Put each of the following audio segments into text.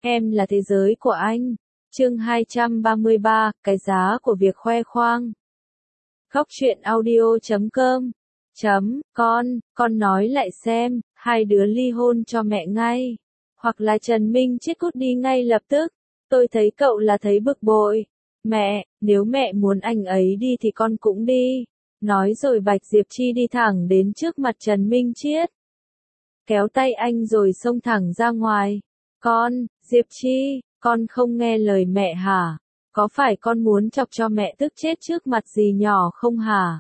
Em là thế giới của anh. Chương 233, cái giá của việc khoe khoang. Góc truyện audio.com. Con nói lại xem, hai đứa ly hôn cho mẹ ngay. Hoặc là Trần Minh Chết cút đi ngay lập tức. Tôi thấy cậu là thấy bực bội. Mẹ, nếu mẹ muốn anh ấy đi thì con cũng đi. Nói rồi Bạch Diệp Chi đi thẳng đến trước mặt Trần Minh Chiết. Kéo tay anh rồi xông thẳng ra ngoài. Diệp Chi, con không nghe lời mẹ hả? Có phải con muốn chọc cho mẹ tức chết trước mặt dì nhỏ không hả?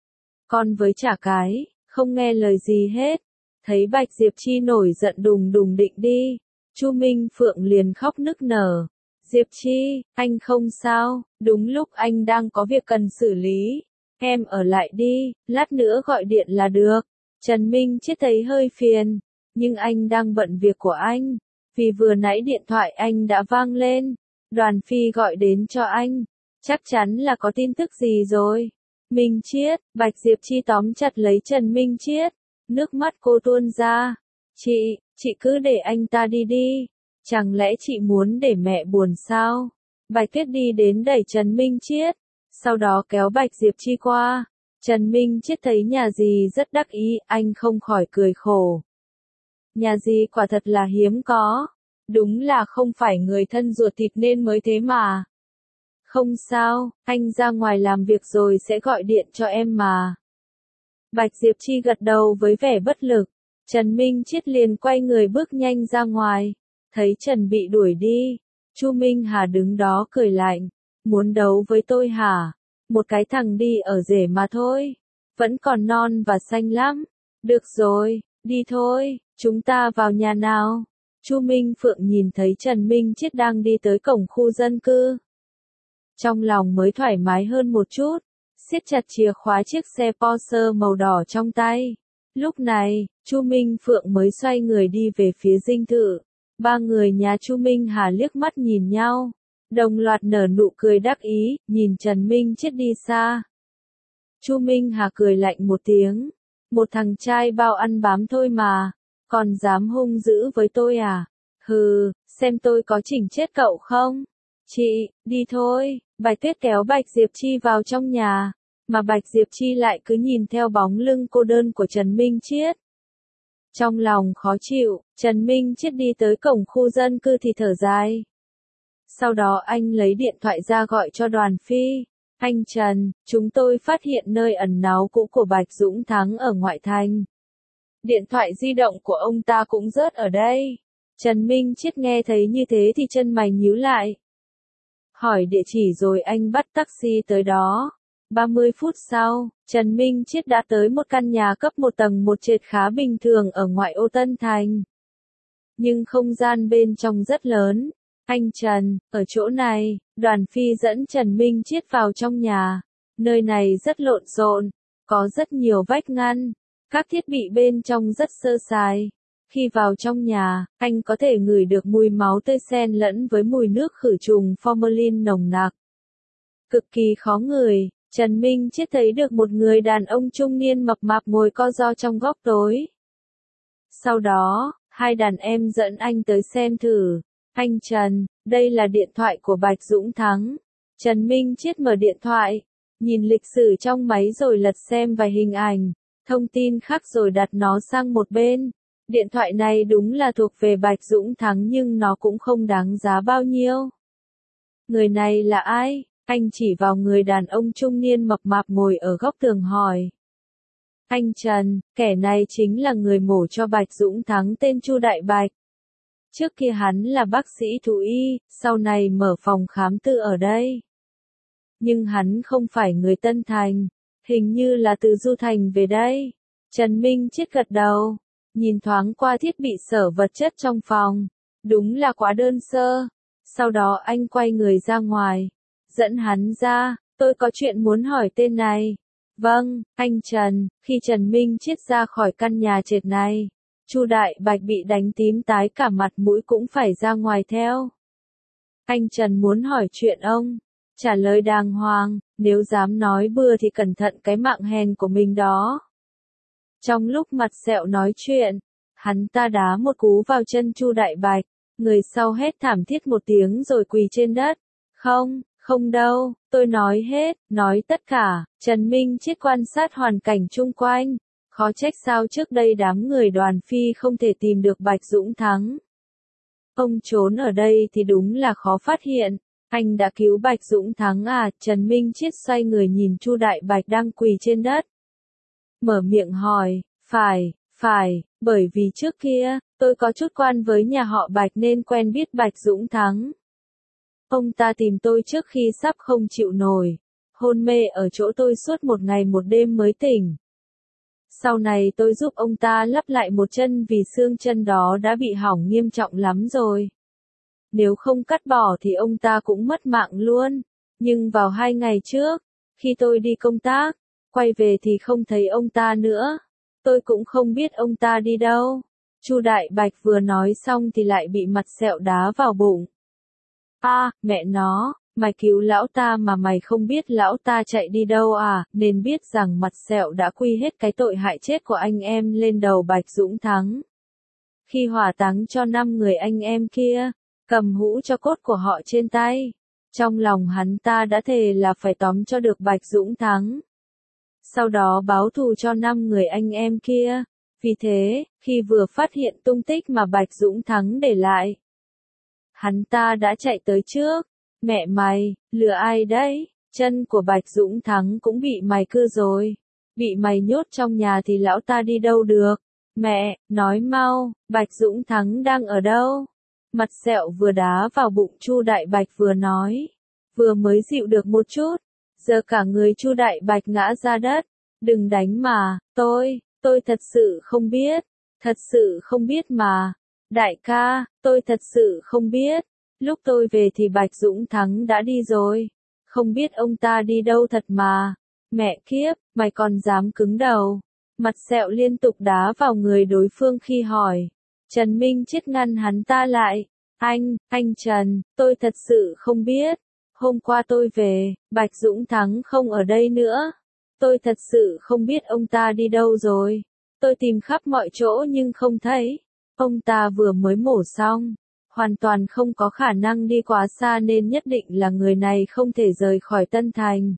Con với chả cái, không nghe lời gì hết. Thấy Bạch Diệp Chi nổi giận đùng đùng định đi. Chu Minh Phượng liền khóc nức nở. Diệp Chi, anh không sao, đúng lúc anh đang có việc cần xử lý. Em ở lại đi, lát nữa gọi điện là được. Trần Minh Chết thấy hơi phiền, nhưng anh đang bận việc của anh. Vì vừa nãy điện thoại anh đã vang lên, Đoàn Phi gọi đến cho anh, chắc chắn là có tin tức gì rồi. Minh Chiết, Bạch Diệp Chi tóm chặt lấy Trần Minh Chiết, nước mắt cô tuôn ra. Chị cứ để anh ta đi đi, chẳng lẽ chị muốn để mẹ buồn sao? Bạch Tuyết đi đến đẩy Trần Minh Chiết, sau đó kéo Bạch Diệp Chi qua. Trần Minh Chiết thấy nhà dì rất đắc ý, anh không khỏi cười khổ. Nhà dì quả thật là hiếm có. Đúng là không phải người thân ruột thịt nên mới thế mà. Không sao, anh ra ngoài làm việc rồi sẽ gọi điện cho em mà. Bạch Diệp Chi gật đầu với vẻ bất lực. Trần Minh Chiết liền quay người bước nhanh ra ngoài. Thấy Trần bị đuổi đi, Chu Minh Hà đứng đó cười lạnh. Muốn đấu với tôi hả? Một cái thằng đi ở rể mà thôi. Vẫn còn non và xanh lắm. Được rồi, đi thôi, chúng ta vào nhà nào. Chu Minh Phượng nhìn thấy Trần Minh Chiết đang đi tới cổng khu dân cư. Trong lòng mới thoải mái hơn một chút, siết chặt chìa khóa chiếc xe Porsche màu đỏ trong tay. Lúc này, Chu Minh Phượng mới xoay người đi về phía dinh thự. Ba người nhà Chu Minh Hà liếc mắt nhìn nhau, đồng loạt nở nụ cười đắc ý, nhìn Trần Minh Chiết đi xa. Chu Minh Hà cười lạnh một tiếng, một thằng trai bao ăn bám thôi mà. Còn dám hung dữ với tôi à? Hừ, xem tôi có chỉnh chết cậu không? Chị, đi thôi. Bạch Tuyết kéo Bạch Diệp Chi vào trong nhà, mà Bạch Diệp Chi lại cứ nhìn theo bóng lưng cô đơn của Trần Minh Chiết. Trong lòng khó chịu, Trần Minh Chiết đi tới cổng khu dân cư thì thở dài. Sau đó anh lấy điện thoại ra gọi cho Đoàn Phi. Anh Trần, chúng tôi phát hiện nơi ẩn náu cũ của Bạch Dũng Thắng ở ngoại thành. Điện thoại di động của ông ta cũng rớt ở đây. Trần Minh Chiết nghe thấy như thế thì chân mày nhíu lại. Hỏi địa chỉ rồi anh bắt taxi tới đó. 30 phút sau, Trần Minh Chiết đã tới một căn nhà cấp 1 tầng 1 trệt khá bình thường ở ngoại ô Tân Thành. Nhưng không gian bên trong rất lớn. Anh Trần, ở chỗ này, Đoàn Phi dẫn Trần Minh Chiết vào trong nhà. Nơi này rất lộn xộn, có rất nhiều vách ngăn. Các thiết bị bên trong rất sơ sài. Khi vào trong nhà, anh có thể ngửi được mùi máu tươi xen lẫn với mùi nước khử trùng formalin nồng nặc. Cực kỳ khó ngửi, Trần Minh Chiết thấy được một người đàn ông trung niên mập mạp ngồi co ro trong góc tối. Sau đó, hai đàn em dẫn anh tới xem thử. Anh Trần, đây là điện thoại của Bạch Dũng Thắng. Trần Minh Chiết mở điện thoại, nhìn lịch sử trong máy rồi lật xem vài hình ảnh. Thông tin khác rồi đặt nó sang một bên. Điện thoại này đúng là thuộc về Bạch Dũng Thắng nhưng nó cũng không đáng giá bao nhiêu. Người này là ai? Anh chỉ vào người đàn ông trung niên mập mạp ngồi ở góc tường hỏi. Anh Trần, kẻ này chính là người mổ cho Bạch Dũng Thắng tên Chu Đại Bạch. Trước kia hắn là bác sĩ thú y, sau này mở phòng khám tư ở đây. Nhưng hắn không phải người Tân Thành. Hình như là từ Du Thành về đây. Trần Minh Chiết gật đầu, nhìn thoáng qua thiết bị sở vật chất trong phòng. Đúng là quá đơn sơ. Sau đó anh quay người ra ngoài, dẫn hắn ra, tôi có chuyện muốn hỏi tên này. Vâng, anh Trần. Khi Trần Minh Chiết ra khỏi căn nhà trệt này, Chu Đại Bạch bị đánh tím tái cả mặt mũi cũng phải ra ngoài theo. Anh Trần muốn hỏi chuyện ông. Trả lời đàng hoàng, nếu dám nói bừa thì cẩn thận cái mạng hèn của mình đó. Trong lúc mặt sẹo nói chuyện, hắn ta đá một cú vào chân Chu Đại Bạch. Người sau hét thảm thiết một tiếng rồi quỳ trên đất. Không, không đâu, tôi nói hết, nói tất cả. Trần Minh Chết quan sát hoàn cảnh chung quanh. Khó trách sao trước đây đám người Đoàn Phi không thể tìm được Bạch Dũng Thắng. Ông trốn ở đây thì đúng là khó phát hiện. Anh đã cứu Bạch Dũng Thắng à? Trần Minh Chết xoay người nhìn Chu Đại Bạch đang quỳ trên đất. Mở miệng hỏi, phải, bởi vì trước kia, tôi có chút quan với nhà họ Bạch nên quen biết Bạch Dũng Thắng. Ông ta tìm tôi trước khi sắp không chịu nổi, hôn mê ở chỗ tôi suốt một ngày một đêm mới tỉnh. Sau này tôi giúp ông ta lắp lại một chân vì xương chân đó đã bị hỏng nghiêm trọng lắm rồi. Nếu không cắt bỏ thì ông ta cũng mất mạng luôn. Nhưng vào 2 ngày trước, khi tôi đi công tác, quay về thì không thấy ông ta nữa. Tôi cũng không biết ông ta đi đâu. Chu Đại Bạch vừa nói xong thì lại bị mặt sẹo đá vào bụng. Mẹ nó, mày cứu lão ta mà mày không biết lão ta chạy đi đâu à? Nên biết rằng mặt sẹo đã quy hết cái tội hại chết của anh em lên đầu Bạch Dũng Thắng. Khi hỏa táng cho 5 người anh em kia, cầm hũ cho cốt của họ trên tay. Trong lòng hắn ta đã thề là phải tóm cho được Bạch Dũng Thắng. Sau đó báo thù cho 5 người anh em kia. Vì thế, khi vừa phát hiện tung tích mà Bạch Dũng Thắng để lại, hắn ta đã chạy tới trước. Mẹ mày, lừa ai đấy? Chân của Bạch Dũng Thắng cũng bị mày cưa rồi. Bị mày nhốt trong nhà thì lão ta đi đâu được? Mẹ, nói mau, Bạch Dũng Thắng đang ở đâu? Mặt sẹo vừa đá vào bụng Chu Đại Bạch vừa nói. Vừa mới dịu được một chút. Giờ cả người Chu Đại Bạch ngã ra đất. Đừng đánh mà, tôi thật sự không biết. Thật sự không biết mà. Đại ca, tôi thật sự không biết. Lúc tôi về thì Bạch Dũng Thắng đã đi rồi. Không biết ông ta đi đâu thật mà. Mẹ kiếp, mày còn dám cứng đầu. Mặt sẹo liên tục đá vào người đối phương khi hỏi. Trần Minh Chết ngăn hắn ta lại. Anh Trần, tôi thật sự không biết. Hôm qua tôi về, Bạch Dũng Thắng không ở đây nữa. Tôi thật sự không biết ông ta đi đâu rồi. Tôi tìm khắp mọi chỗ nhưng không thấy. Ông ta vừa mới mổ xong. Hoàn toàn không có khả năng đi quá xa nên nhất định là người này không thể rời khỏi Tân Thành.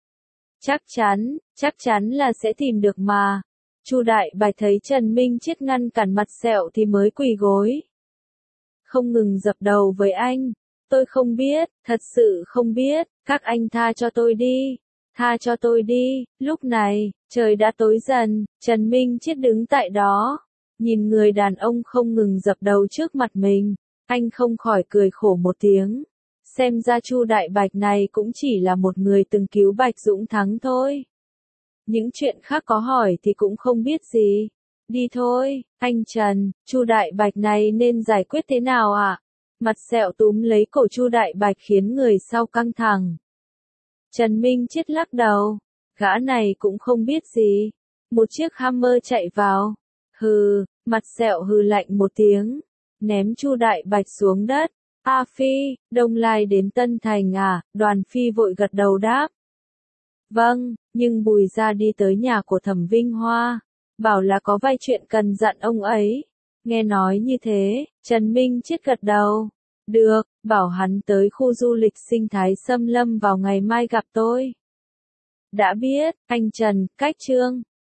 Chắc chắn là sẽ tìm được mà. Chu Đại Bạch thấy Trần Minh Chết ngăn cản mặt sẹo thì mới quỳ gối. Không ngừng dập đầu với anh. Tôi không biết, thật sự không biết, các anh tha cho tôi đi. Tha cho tôi đi. Lúc này, trời đã tối dần, Trần Minh Chết đứng tại đó. Nhìn người đàn ông không ngừng dập đầu trước mặt mình. Anh không khỏi cười khổ một tiếng. Xem ra Chu Đại Bạch này cũng chỉ là một người từng cứu Bạch Dũng Thắng thôi. Những chuyện khác có hỏi thì cũng không biết gì. Đi thôi, anh Trần, Chu Đại Bạch này nên giải quyết thế nào ạ? Mặt sẹo túm lấy cổ Chu Đại Bạch khiến người sau căng thẳng. Trần Minh Chết lắc đầu. Gã này cũng không biết gì. Một chiếc Hammer chạy vào. Hừ, mặt sẹo hừ lạnh một tiếng. Ném Chu Đại Bạch xuống đất. Phi, Đông Lai đến Tân Thành à? Đoàn Phi vội gật đầu đáp. Vâng, nhưng Bùi Gia đi tới nhà của Thẩm Vinh Hoa. Bảo là có vài chuyện cần dặn ông ấy. Nghe nói như thế, Trần Minh Chết gật đầu. Được, bảo hắn tới khu du lịch sinh thái Xâm Lâm vào ngày mai gặp tôi. Đã biết, anh Trần, cách chương.